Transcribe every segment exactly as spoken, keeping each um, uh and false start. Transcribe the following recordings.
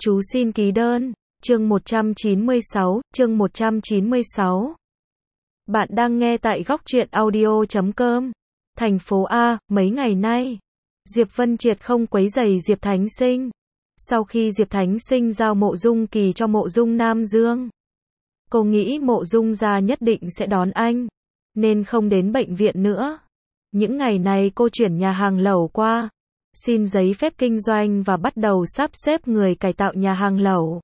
Chú xin ký đơn. Chương một trăm chín mươi sáu, chương một trăm chín mươi sáu. Bạn đang nghe tại góc truyện audio chấm com. Thành phố A, mấy ngày nay, Diệp Vân Triệt không quấy rầy Diệp Thánh Sinh. Sau khi Diệp Thánh Sinh giao Mộ Dung Kỳ cho Mộ Dung Nam Dương, cô nghĩ Mộ Dung gia nhất định sẽ đón anh, nên không đến bệnh viện nữa. Những ngày này cô chuyển nhà hàng lẩu qua, xin giấy phép kinh doanh và bắt đầu sắp xếp người cải tạo nhà hàng lẩu.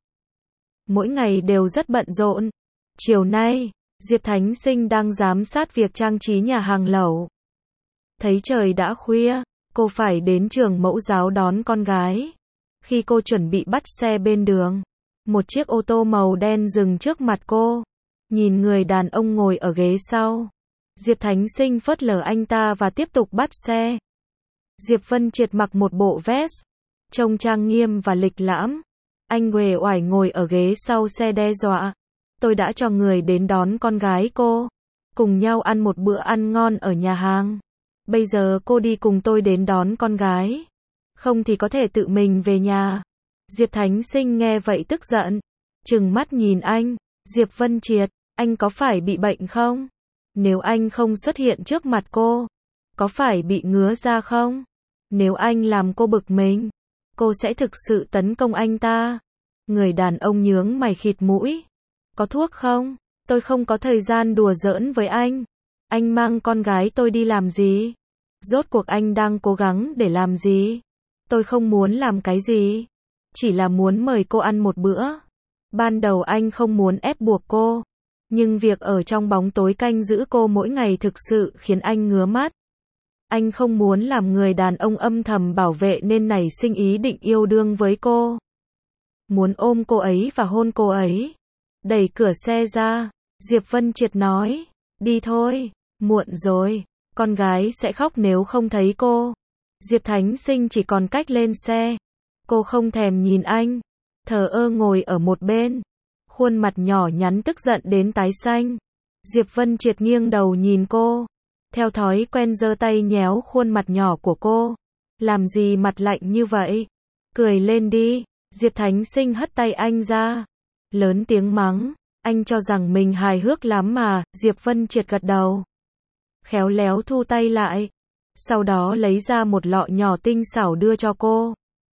Mỗi ngày đều rất bận rộn. Chiều nay, Diệp Thánh Sinh đang giám sát việc trang trí nhà hàng lẩu. Thấy trời đã khuya, cô phải đến trường mẫu giáo đón con gái. Khi cô chuẩn bị bắt xe bên đường, một chiếc ô tô màu đen dừng trước mặt cô. Nhìn người đàn ông ngồi ở ghế sau, Diệp Thánh Sinh phớt lờ anh ta và tiếp tục bắt xe. Diệp Vân Triệt mặc một bộ vest, trông trang nghiêm và lịch lãm. Anh uể oải ngồi ở ghế sau xe đe dọa. Tôi đã cho người đến đón con gái cô, cùng nhau ăn một bữa ăn ngon ở nhà hàng. Bây giờ cô đi cùng tôi đến đón con gái, không thì có thể tự mình về nhà. Diệp Thánh Sinh nghe vậy tức giận, trừng mắt nhìn anh. Diệp Vân Triệt, anh có phải bị bệnh không? Nếu anh không xuất hiện trước mặt cô, có phải bị ngứa da không? Nếu anh làm cô bực mình, cô sẽ thực sự tấn công anh ta. Người đàn ông nhướng mày khịt mũi. Có thuốc không? Tôi không có thời gian đùa giỡn với anh. Anh mang con gái tôi đi làm gì? Rốt cuộc anh đang cố gắng để làm gì? Tôi không muốn làm cái gì, chỉ là muốn mời cô ăn một bữa. Ban đầu anh không muốn ép buộc cô, nhưng việc ở trong bóng tối canh giữ cô mỗi ngày thực sự khiến anh ngứa mắt. Anh không muốn làm người đàn ông âm thầm bảo vệ nên nảy sinh ý định yêu đương với cô. Muốn ôm cô ấy và hôn cô ấy. Đẩy cửa xe ra, Diệp Vân Triệt nói, đi thôi, muộn rồi, con gái sẽ khóc nếu không thấy cô. Diệp Thánh Sinh chỉ còn cách lên xe. Cô không thèm nhìn anh, thờ ơ ngồi ở một bên, khuôn mặt nhỏ nhắn tức giận đến tái xanh. Diệp Vân Triệt nghiêng đầu nhìn cô, theo thói quen giơ tay nhéo khuôn mặt nhỏ của cô. Làm gì mặt lạnh như vậy? Cười lên đi. Diệp Thánh Sinh hất tay anh ra, lớn tiếng mắng. Anh cho rằng mình hài hước lắm mà. Diệp Vân Triệt gật đầu, khéo léo thu tay lại, sau đó lấy ra một lọ nhỏ tinh xảo đưa cho cô.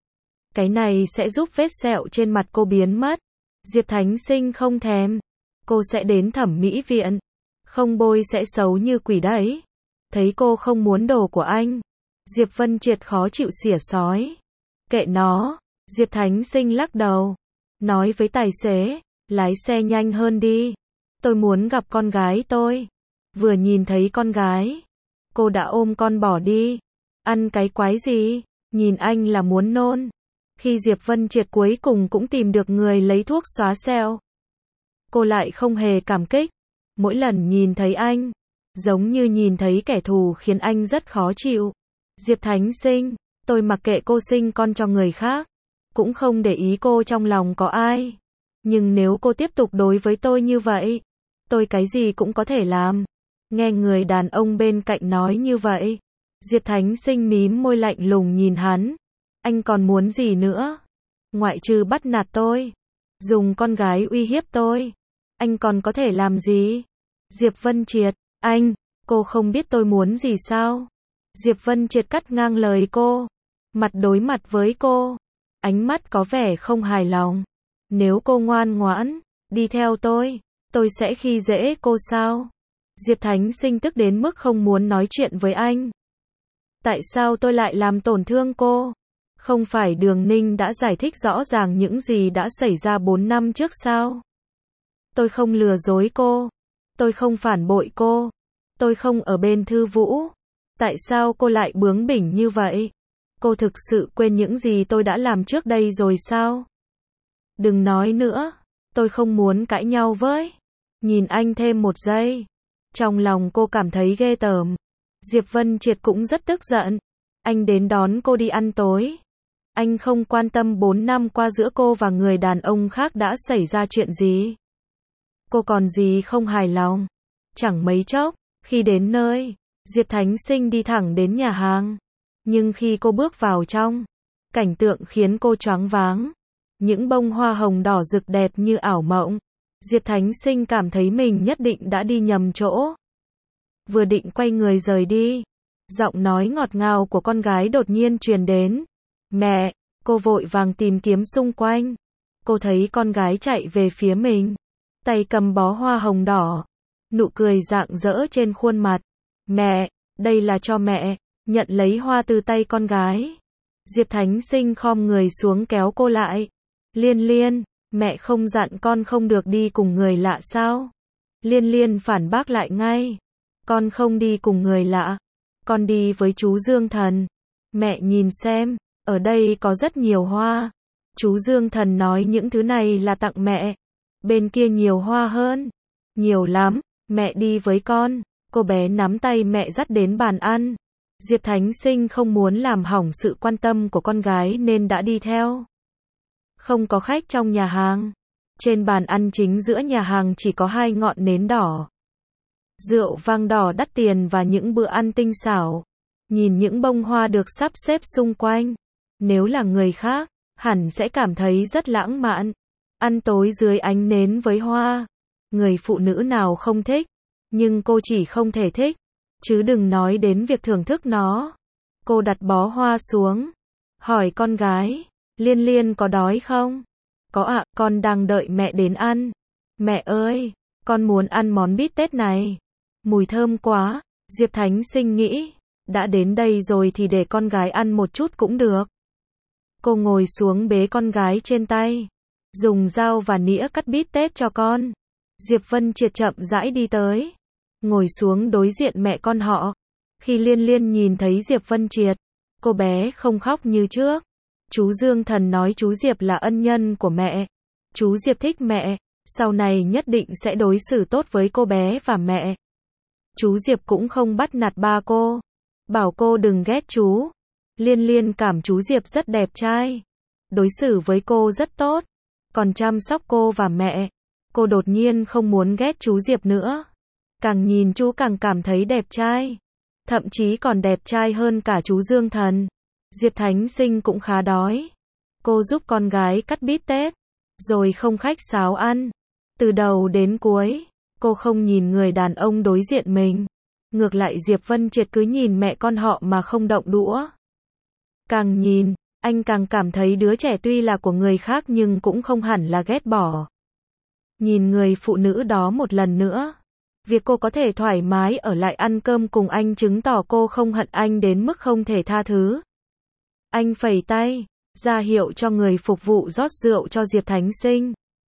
Cái này sẽ giúp vết sẹo trên mặt cô biến mất. Diệp Thánh Sinh không thèm. Cô sẽ đến thẩm mỹ viện, không bôi sẽ xấu như quỷ đấy. Thấy cô không muốn đồ của anh, Diệp Vân Triệt khó chịu xỉa xói. Kệ nó. Diệp Thánh Sinh lắc đầu, nói với tài xế, lái xe nhanh hơn đi. Tôi muốn gặp con gái tôi. Vừa nhìn thấy con gái, cô đã ôm con bỏ đi. Ăn cái quái gì? Nhìn anh là muốn nôn. Khi Diệp Vân Triệt cuối cùng cũng tìm được người lấy thuốc xóa sẹo, cô lại không hề cảm kích. Mỗi lần nhìn thấy anh, giống như nhìn thấy kẻ thù khiến anh rất khó chịu. Diệp Thánh Sinh, tôi mặc kệ cô sinh con cho người khác, cũng không để ý cô trong lòng có ai. Nhưng nếu cô tiếp tục đối với tôi như vậy, tôi cái gì cũng có thể làm. Nghe người đàn ông bên cạnh nói như vậy, Diệp Thánh Sinh mím môi lạnh lùng nhìn hắn. Anh còn muốn gì nữa? Ngoại trừ bắt nạt tôi, dùng con gái uy hiếp tôi, anh còn có thể làm gì? Diệp Vân Triệt, anh, cô không biết tôi muốn gì sao? Diệp Vân Triệt cắt ngang lời cô, mặt đối mặt với cô, ánh mắt có vẻ không hài lòng. Nếu cô ngoan ngoãn, đi theo tôi, tôi sẽ khi dễ cô sao? Diệp Thánh Sinh tức đến mức không muốn nói chuyện với anh. Tại sao tôi lại làm tổn thương cô? Không phải Đường Ninh đã giải thích rõ ràng những gì đã xảy ra bốn năm trước sao? Tôi không lừa dối cô. Tôi không phản bội cô. Tôi không ở bên Thư Vũ. Tại sao cô lại bướng bỉnh như vậy? Cô thực sự quên những gì tôi đã làm trước đây rồi sao? Đừng nói nữa. Tôi không muốn cãi nhau với. Nhìn anh thêm một giây. Trong lòng cô cảm thấy ghê tởm. Diệp Vân Triệt cũng rất tức giận. Anh đến đón cô đi ăn tối. Anh không quan tâm bốn năm qua giữa cô và người đàn ông khác đã xảy ra chuyện gì. Cô còn gì không hài lòng. Chẳng mấy chốc, khi đến nơi, Diệp Thánh Sinh đi thẳng đến nhà hàng. Nhưng khi cô bước vào trong, cảnh tượng khiến cô choáng váng. những bông hoa hồng đỏ rực đẹp như ảo mộng. Diệp Thánh Sinh cảm thấy mình nhất định đã đi nhầm chỗ. Vừa định quay người rời đi, giọng nói ngọt ngào của con gái đột nhiên truyền đến. Mẹ, cô vội vàng tìm kiếm xung quanh. Cô thấy con gái chạy về phía mình, tay cầm bó hoa hồng đỏ, nụ cười rạng rỡ trên khuôn mặt. Mẹ, đây là cho mẹ. Nhận lấy hoa từ tay con gái, Diệp Thánh Sinh khom người xuống kéo cô lại. Liên Liên, mẹ không dặn con không được đi cùng người lạ sao? Liên Liên phản bác lại ngay. Con không đi cùng người lạ, con đi với chú Dương Thần. Mẹ nhìn xem, ở đây có rất nhiều hoa. Chú Dương Thần nói những thứ này là tặng mẹ. Bên kia nhiều hoa hơn. Nhiều lắm, mẹ đi với con. Cô bé nắm tay mẹ dắt đến bàn ăn. Diệp Thánh Sinh không muốn làm hỏng sự quan tâm của con gái nên đã đi theo. Không có khách trong nhà hàng. Trên bàn ăn chính giữa nhà hàng chỉ có hai ngọn nến đỏ, rượu vang đỏ đắt tiền và những bữa ăn tinh xảo. Nhìn những bông hoa được sắp xếp xung quanh, nếu là người khác, hẳn sẽ cảm thấy rất lãng mạn. Ăn tối dưới ánh nến với hoa, người phụ nữ nào không thích, nhưng cô chỉ không thể thích, chứ đừng nói đến việc thưởng thức nó. Cô đặt bó hoa xuống, hỏi con gái, Liên Liên có đói không? Có ạ, con đang đợi mẹ đến ăn. Mẹ ơi, con muốn ăn món bít tết này. Mùi thơm quá. Diệp Thánh Sinh nghĩ, đã đến đây rồi thì để con gái ăn một chút cũng được. Cô ngồi xuống bế con gái trên tay, dùng dao và nĩa cắt bít tết cho con. Diệp Vân Triệt chậm rãi đi tới, ngồi xuống đối diện mẹ con họ. Khi Liên Liên nhìn thấy Diệp Vân Triệt, cô bé không khóc như trước. Chú Dương Thần nói chú Diệp là ân nhân của mẹ. Chú Diệp thích mẹ, sau này nhất định sẽ đối xử tốt với cô bé và mẹ. Chú Diệp cũng không bắt nạt ba cô, bảo cô đừng ghét chú. Liên Liên cảm chú Diệp rất đẹp trai, đối xử với cô rất tốt, còn chăm sóc cô và mẹ. Cô đột nhiên không muốn ghét chú Diệp nữa. Càng nhìn chú càng cảm thấy đẹp trai, thậm chí còn đẹp trai hơn cả chú Dương Thần. Diệp Thánh Sinh cũng khá đói. Cô giúp con gái cắt bít tết, rồi không khách sáo ăn. Từ đầu đến cuối, cô không nhìn người đàn ông đối diện mình. Ngược lại Diệp Vân Triệt cứ nhìn mẹ con họ mà không động đũa. Càng nhìn, anh càng cảm thấy đứa trẻ tuy là của người khác nhưng cũng không hẳn là ghét bỏ. Nhìn người phụ nữ đó một lần nữa, việc cô có thể thoải mái ở lại ăn cơm cùng anh chứng tỏ cô không hận anh đến mức không thể tha thứ. Anh phẩy tay, ra hiệu cho người phục vụ rót rượu cho Diệp Thánh Sinh.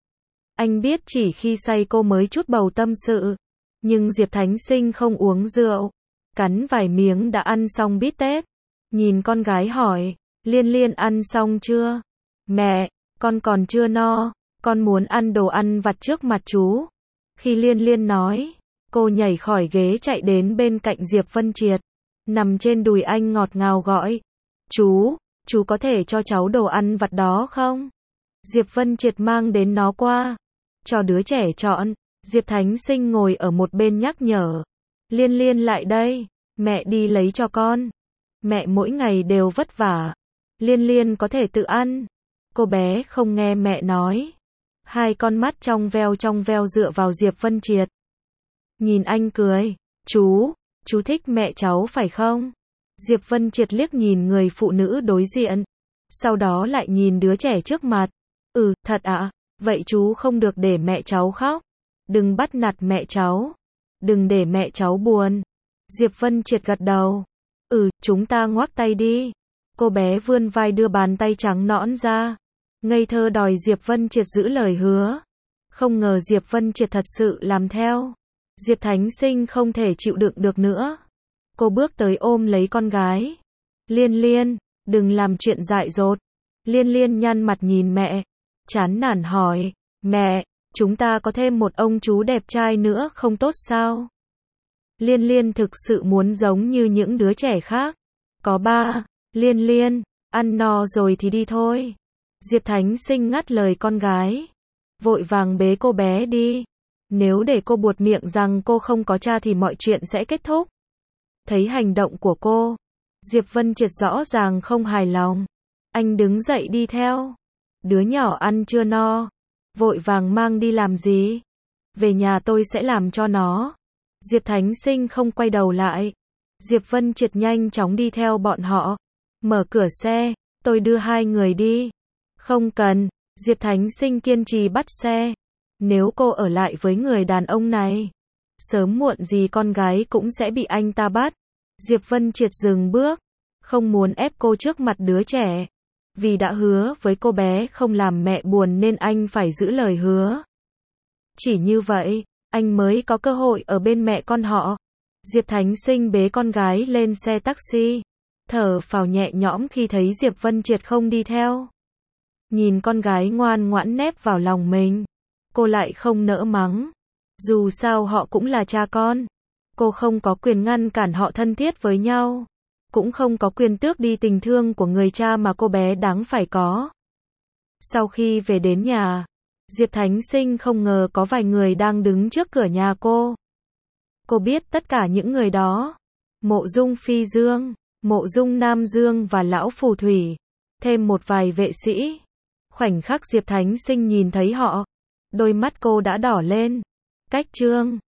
Anh biết chỉ khi say cô mới chút bầu tâm sự, nhưng Diệp Thánh Sinh không uống rượu, cắn vài miếng đã ăn xong bít tết. Nhìn con gái hỏi, Liên Liên ăn xong chưa? Mẹ, con còn chưa no, con muốn ăn đồ ăn vặt trước mặt chú. Khi Liên Liên nói, cô nhảy khỏi ghế chạy đến bên cạnh Diệp Vân Triệt, nằm trên đùi anh ngọt ngào gọi, chú, chú có thể cho cháu đồ ăn vặt đó không? Diệp Vân Triệt mang đến nó qua, cho đứa trẻ chọn. Diệp Thánh Sinh ngồi ở một bên nhắc nhở, Liên Liên lại đây, mẹ đi lấy cho con. Mẹ mỗi ngày đều vất vả, Liên Liên có thể tự ăn. Cô bé không nghe mẹ nói, hai con mắt trong veo trong veo dựa vào Diệp Vân Triệt. Nhìn anh cười, chú, chú thích mẹ cháu phải không? Diệp Vân Triệt liếc nhìn người phụ nữ đối diện, sau đó lại nhìn đứa trẻ trước mặt. Ừ, thật ạ, à? Vậy chú không được để mẹ cháu khóc. Đừng bắt nạt mẹ cháu. Đừng để mẹ cháu buồn. Diệp Vân Triệt gật đầu. Ừ, chúng ta ngoắc tay đi. Cô bé vươn vai đưa bàn tay trắng nõn ra, ngây thơ đòi Diệp Vân Triệt giữ lời hứa. Không ngờ Diệp Vân Triệt thật sự làm theo. Diệp Thánh Sinh không thể chịu đựng được nữa. Cô bước tới ôm lấy con gái. Liên Liên, đừng làm chuyện dại dột. Liên Liên nhăn mặt nhìn mẹ, chán nản hỏi, mẹ, chúng ta có thêm một ông chú đẹp trai nữa không tốt sao? Liên Liên thực sự muốn giống như những đứa trẻ khác. Có ba. Liên Liên, ăn no rồi thì đi thôi. Diệp Thánh Sinh ngắt lời con gái, vội vàng bế cô bé đi. Nếu để cô buột miệng rằng cô không có cha thì mọi chuyện sẽ kết thúc. Thấy hành động của cô, Diệp Vân Triệt rõ ràng không hài lòng. Anh đứng dậy đi theo. Đứa nhỏ ăn chưa no, vội vàng mang đi làm gì? Về nhà tôi sẽ làm cho nó. Diệp Thánh Sinh không quay đầu lại. Diệp Vân Triệt nhanh chóng đi theo bọn họ. Mở cửa xe, tôi đưa hai người đi. Không cần, Diệp Thánh Sinh kiên trì bắt xe. Nếu cô ở lại với người đàn ông này, sớm muộn gì con gái cũng sẽ bị anh ta bắt. Diệp Vân Triệt dừng bước, không muốn ép cô trước mặt đứa trẻ. Vì đã hứa với cô bé không làm mẹ buồn nên anh phải giữ lời hứa. Chỉ như vậy, anh mới có cơ hội ở bên mẹ con họ. Diệp Thánh Sinh bế con gái lên xe taxi, thở phào nhẹ nhõm khi thấy Diệp Vân Triệt không đi theo. Nhìn con gái ngoan ngoãn nép vào lòng mình, cô lại không nỡ mắng. Dù sao họ cũng là cha con. Cô không có quyền ngăn cản họ thân thiết với nhau, cũng không có quyền tước đi tình thương của người cha mà cô bé đáng phải có. Sau khi về đến nhà, Diệp Thánh Sinh không ngờ có vài người đang đứng trước cửa nhà cô. Cô biết tất cả những người đó. Mộ Dung Phi Dương, Mộ Dung Nam Dương và Lão Phù Thủy, thêm một vài vệ sĩ. Khoảnh khắc Diệp Thánh Sinh nhìn thấy họ, đôi mắt cô đã đỏ lên. Cách Trương